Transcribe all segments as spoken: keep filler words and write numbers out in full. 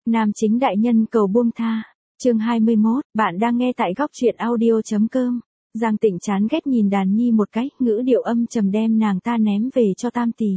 Nam chính đại nhân cầu buông tha. Chương hai mươi mốt, bạn đang nghe tại góc truyện audio chấm com. Giang Tịnh chán ghét nhìn Đàn Nhi một cái, ngữ điệu âm trầm đem nàng ta ném về cho Tam tỷ.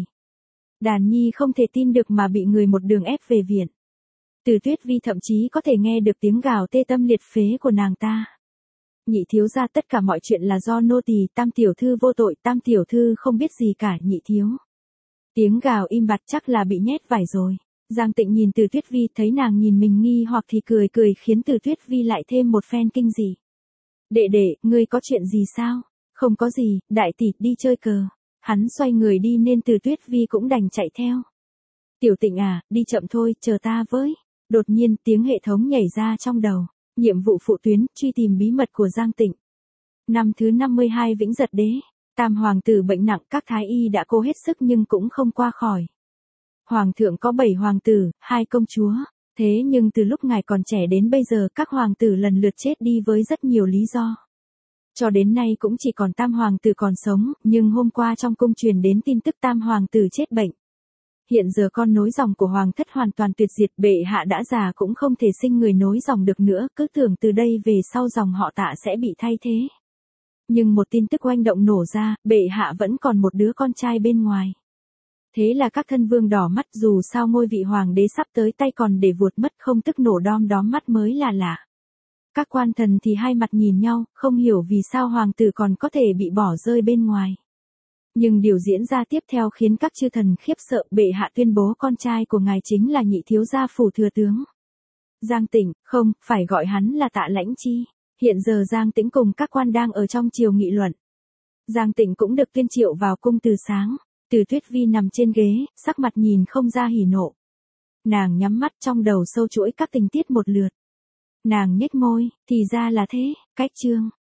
Đàn Nhi không thể tin được mà bị người một đường ép về viện. Từ Tuyết Vi thậm chí có thể nghe được tiếng gào tê tâm liệt phế của nàng ta. Nhị thiếu gia, tất cả mọi chuyện là do nô tỳ, Tam tiểu thư vô tội, Tam tiểu thư không biết gì cả, nhị thiếu. Tiếng gào im bặt, chắc là bị nhét vải rồi. Giang Tịnh nhìn Từ Tuyết Vi, thấy nàng nhìn mình nghi hoặc thì cười cười, khiến Từ Tuyết Vi lại thêm một phen kinh dị. Đệ đệ, ngươi có chuyện gì sao? Không có gì, đại tỷ, đi chơi cờ. Hắn xoay người đi nên Từ Tuyết Vi cũng đành chạy theo. Tiểu Tịnh à, đi chậm thôi, chờ ta với. Đột nhiên tiếng hệ thống nhảy ra trong đầu. Nhiệm vụ phụ tuyến, truy tìm bí mật của Giang Tịnh. Năm thứ năm mươi hai Vĩnh Giật Đế. Tam hoàng tử bệnh nặng, các thái y đã cố hết sức nhưng cũng không qua khỏi. Hoàng thượng có bảy hoàng tử, hai công chúa. Thế nhưng từ lúc ngài còn trẻ đến bây giờ các hoàng tử lần lượt chết đi với rất nhiều lý do. Cho đến nay cũng chỉ còn Tam hoàng tử còn sống, nhưng hôm qua trong cung truyền đến tin tức Tam hoàng tử chết bệnh. Hiện giờ con nối dòng của hoàng thất hoàn toàn tuyệt diệt, bệ hạ đã già cũng không thể sinh người nối dòng được nữa, cứ tưởng từ đây về sau dòng họ Tạ sẽ bị thay thế. Nhưng một tin tức oanh động nổ ra, bệ hạ vẫn còn một đứa con trai bên ngoài. Thế là các thân vương đỏ mắt, dù sao ngôi vị hoàng đế sắp tới tay còn để vuột mất, không tức nổ đom đóm mắt mới là lạ. Các quan thần thì hai mặt nhìn nhau, không hiểu vì sao hoàng tử còn có thể bị bỏ rơi bên ngoài. Nhưng điều diễn ra tiếp theo khiến các chư thần khiếp sợ, bệ hạ tuyên bố con trai của ngài chính là nhị thiếu gia phủ thừa tướng. Giang Tĩnh, không, phải gọi hắn là Tạ Lãnh Chi. Hiện giờ Giang Tĩnh cùng các quan đang ở trong triều nghị luận. Giang Tĩnh cũng được tuyên triệu vào cung từ sáng. Từ Tuyết Vi nằm trên ghế, sắc mặt nhìn không ra hỉ nộ. Nàng nhắm mắt, trong đầu sâu chuỗi các tình tiết một lượt. Nàng nhếch môi, thì ra là thế, cách chương.